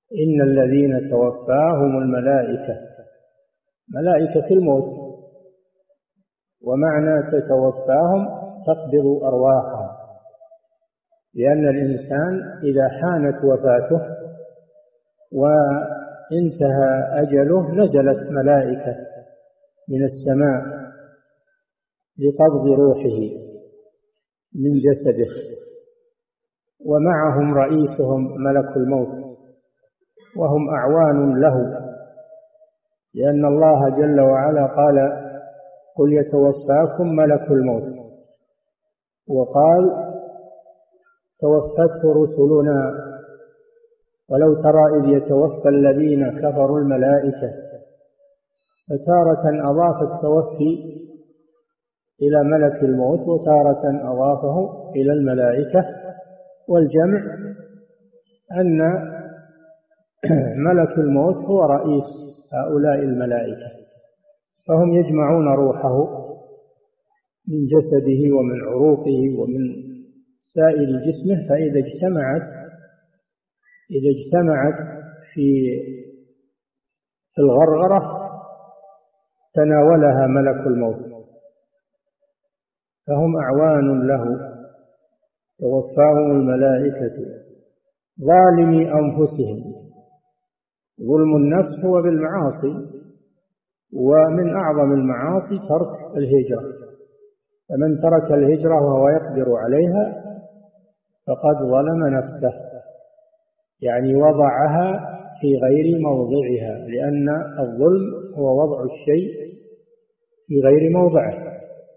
إن الذين توفاهم الملائكة، ملائكة الموت، ومعنى تتوفاهم تقبض أرواحهم، لأن الإنسان إذا حانت وفاته وانتهى أجله نزلت ملائكة من السماء لقبض روحه من جسده، ومعهم رئيسهم ملك الموت، وهم أعوان له، لأن الله جل وعلا قال: قل يتوفاكم ملك الموت، وقال: توفته رسلنا ولو ترى إذ يتوفى الذين كفروا الملائكة، فتارة أضاف التوفي إلى ملك الموت وتارة أضافه إلى الملائكة، والجمع أن ملك الموت هو رئيس هؤلاء الملائكة، فهم يجمعون روحه من جسده ومن عروقه ومن سائر جسمه، فإذا اجتمعت في الغرغرة تناولها ملك الموت، فهم أعوان له. توفاهم الملائكة ظالمي أنفسهم، ظلم النفس هو بالمعاصي، ومن أعظم المعاصي ترك الهجرة، فمن ترك الهجرة وهو يقدر عليها فقد ظلم نفسه، يعني وضعها في غير موضعها، لأن الظلم هو وضع الشيء في غير موضعه،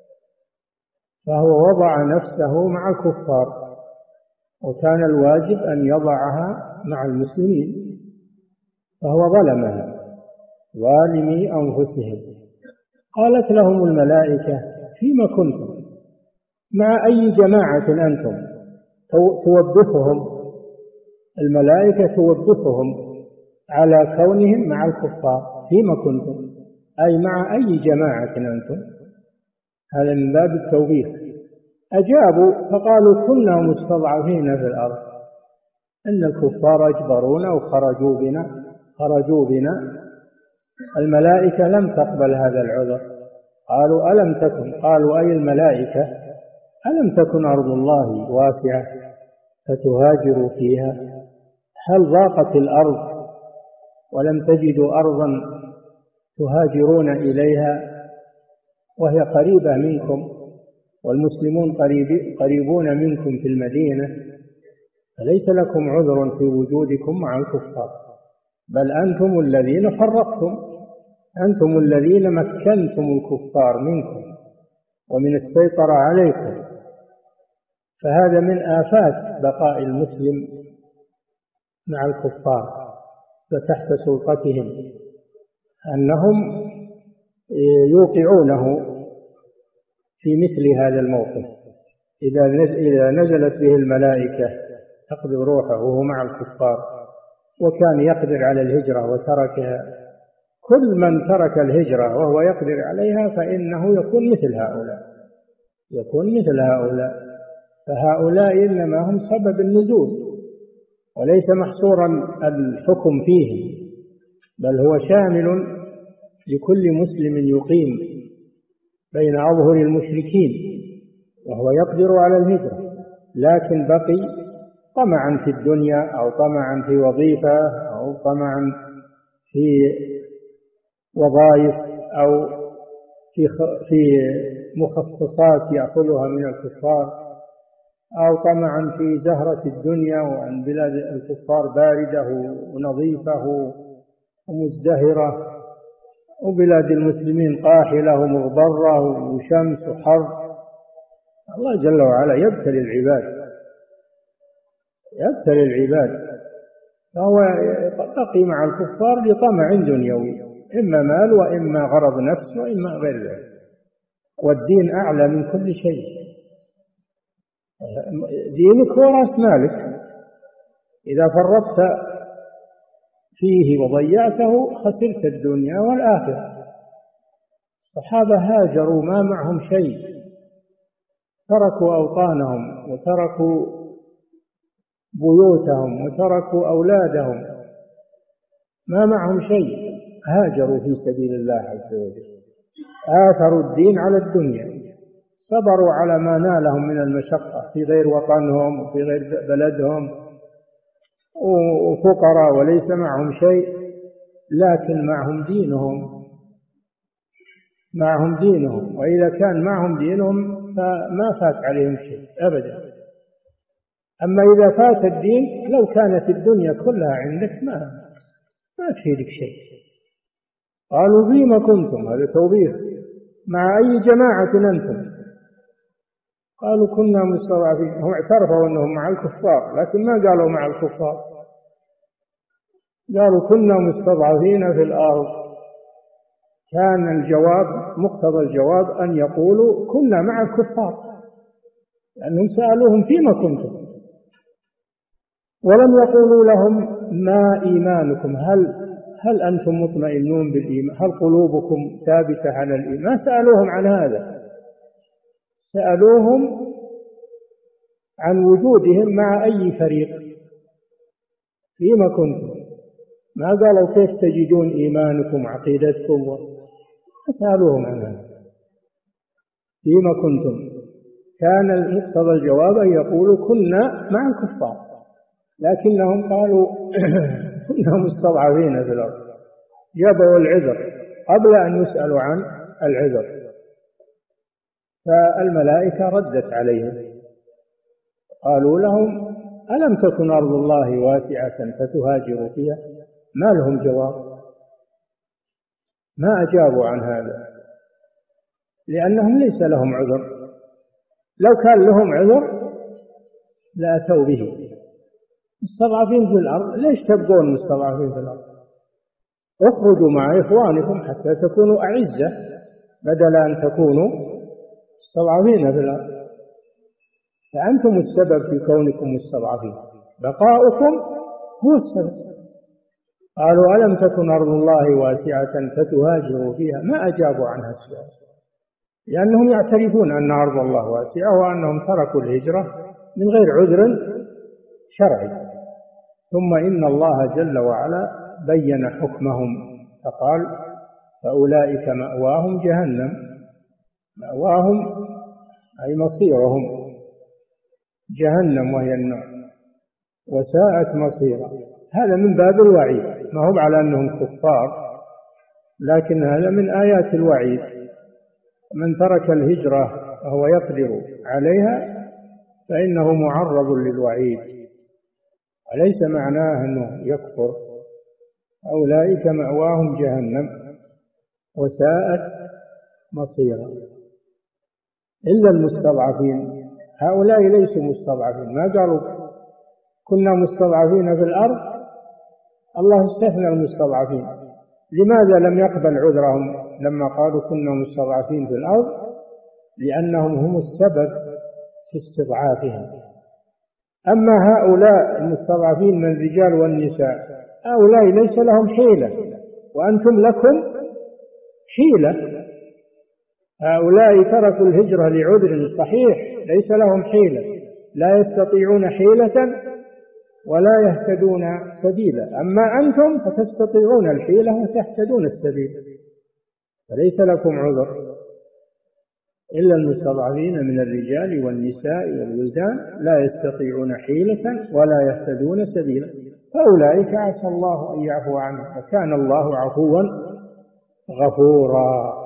فهو وضع نفسه مع الكفار، وكان الواجب أن يضعها مع المسلمين، فهو ظلمها. ظالمي أنفسهم. قالت لهم الملائكة: فيما كنتم؟ مع أي جماعة أنتم؟ توبخهم الملائكة، توبخهم على كونهم مع الكفار. فيما كنتم أي مع أي جماعة أنتم؟ هذا من باب التوبيخ. أجابوا فقالوا: كنا مستضعفين في الأرض، أن الكفار أجبرونا وخرجوا بنا. الملائكة لم تقبل هذا العذر، قالوا: ألم تكن، قالوا أي الملائكة، ألم تكن أرض الله واسعة فتهاجروا فيها؟ هل ضاقت الأرض ولم تجدوا أرضا تهاجرون إليها وهي قريبة منكم، والمسلمون قريبون منكم في المدينة، فليس لكم عذر في وجودكم مع الكفار، بل أنتم الذين فرقتم، أنتم الذين مكنتم الكفار منكم ومن السيطرة عليكم. فهذا من آفات بقاء المسلم مع الكفار وتحت سلطتهم، أنهم يوقعونه في مثل هذا الموقف. إذا نزلت به الملائكة تقبض روحه وهو مع الكفار، وكان يقدر على الهجرة وتركها، كل من ترك الهجرة وهو يقدر عليها فإنه يكون مثل هؤلاء، فهؤلاء إنما هم سبب النزول، وليس محصورا الحكم فيهم، بل هو شامل لكل مسلم يقيم بين أظهر المشركين وهو يقدر على الهجرة، لكن بقي طمعا في الدنيا أو طمعا في وظيفة أو طمعا في وظائف أو في مخصصات يأخذها من الكفار، أو طمعا في زهرة الدنيا، وأن بلاد الكفار باردة ونظيفة ومزدهرة، وبلاد المسلمين قاحلة ومغبرة وشمس وحر. الله جل وعلا يبتلي العباد، فهو بقي مع الكفار لطمع دنيوي، إما مال وإما غرض نفس وإما غير ذلك، والدين أعلى من كل شيء. دينك هو رأس مالك، إذا فرطت فيه وضيعته خسرت الدنيا والآخرة. الصحابة هاجروا ما معهم شيء، تركوا أوطانهم وتركوا بيوتهم وتركوا أولادهم ما معهم شيء، هاجروا في سبيل الله عز وجل، آثروا الدين على الدنيا، صبروا على ما نالهم من المشقة في غير وطنهم وفي غير بلدهم، وفقراء وليس معهم شيء، لكن معهم دينهم، وإذا كان معهم دينهم فما فات عليهم شيء أبدا. أما إذا فات الدين، لو كانت الدنيا كلها عندك ما تفيدك شيء. قالوا فيما كنتم، هذا توبيخ، مع أي جماعة أنتم؟ قالوا كنا مستضعفين. هم اعترفوا أنهم مع الكفار، لكن ما قالوا مع الكفار، قالوا كنا مستضعفين في الأرض. كان الجواب، مقتضى الجواب أن يقولوا كنا مع الكفار، لأنهم سألوهم فيما كنتم، ولم يقولوا لهم ما إيمانكم، هل أنتم مطمئنون بالإيمان، هل قلوبكم ثابتة على الإيمان. ما سألوهم عن هذا، سألوهم عن وجودهم مع أي فريق، فيما كنتم. ما قالوا كيف تجدون إيمانكم وعقيدتكم، سألوهم عن هذا فيما كنتم. كان مقتضى الجواب أن يقولوا كنا مع الكفار، لكنهم قالوا كنا مستضعفين في الأرض، جابوا العذر قبل أن يسألوا عن العذر. فالملائكة ردت عليهم، قالوا لهم ألم تكن أرض الله واسعة فتهاجروا فيها؟ ما لهم جواب، ما أجابوا عن هذا، لأنهم ليس لهم عذر. لو كان لهم عذر لأتوا به. مستضعفين في الأرض، ليش تبقون مستضعفين في الأرض؟ اخرجوا مع إخوانكم حتى تكونوا أعزة، بدل أن تكونوا مستضعفين في الأرض. فأنتم السبب في كونكم مستضعفين، بقاؤكم هو السبب. قالوا ألم تكن أرض الله واسعة فتهاجروا فيها؟ ما أجابوا عنها السؤال، لأنهم يعترفون أن أرض الله واسعة، وأنهم تركوا الهجرة من غير عذر شرعي. ثم إن الله جل وعلا بين حكمهم فقال فأولئك مأواهم جهنم. مأواهم أي مصيرهم جهنم، وهي النار، وساءت مصيرا. هذا من باب الوعيد، ما هو على أنهم كفار، لكن هذا من آيات الوعيد. من ترك الهجرة وهو يقدر عليها فإنه معرض للوعيد، وليس معناه أنه يكفر. أولئك مأواهم جهنم وساءت مصيرا. إلا المستضعفين، هؤلاء ليسوا مستضعفين، ما قالوا كنا مستضعفين في الأرض، الله استثنى المستضعفين. لماذا لم يقبل عذرهم لما قالوا كنا مستضعفين في الأرض؟ لأنهم هم السبب في استضعافهم. أما هؤلاء المستضعفين من الرجال والنساء، هؤلاء ليس لهم حيلة، وأنتم لكم حيلة. هؤلاء تركوا الهجرة لعذر صحيح، ليس لهم حيلة، لا يستطيعون حيلة ولا يهتدون سبيلا. أما أنتم فتستطيعون الحيلة وتهتدون السبيل، فليس لكم عذر. إلا المستضعفين من الرجال والنساء والولدان لا يستطيعون حيلة ولا يهتدون سبيلا، فأولئك عسى الله أن يعفو عنهم، وكان الله عفوا غفورا.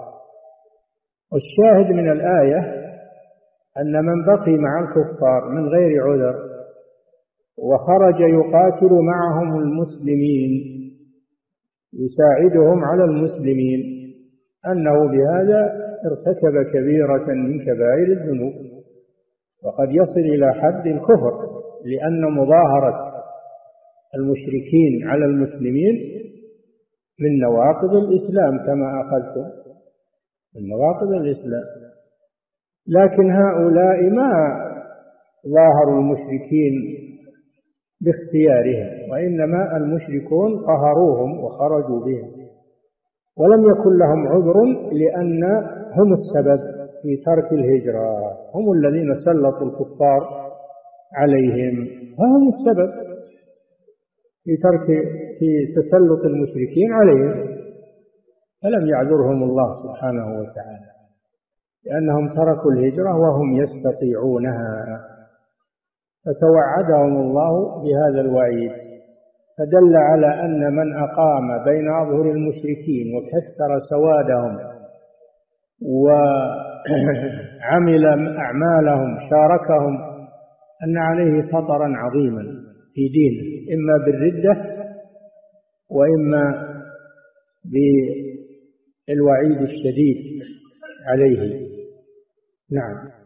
والشاهد من الآية أن من بقي مع الكفار من غير عذر وخرج يقاتل معهم المسلمين يساعدهم على المسلمين، أنه بهذا ارتكب كبيرة من كبائر الذنوب، وقد يصل إلى حد الكفر، لأن مظاهرة المشركين على المسلمين من نواقض الإسلام كما أخذتم، من نواقض الإسلام. لكن هؤلاء ما ظاهروا المشركين باختيارهم، وإنما المشركون قهروهم وخرجوا بهم، ولم يكن لهم عذر، لأن هم السبب في ترك الهجرة، هم الذين سلطوا الكفار عليهم، فهم السبب في تسلط المشركين عليهم، فلم يعذرهم الله سبحانه وتعالى لأنهم تركوا الهجرة وهم يستطيعونها، فتوعدهم الله بهذا الوعيد، فدل على أن من أقام بين أظهر المشركين وكثر سوادهم وعمل أعمالهم شاركهم أن عليه خطرا عظيما في دينه، إما بالردة وإما بالوعيد الشديد عليه. نعم.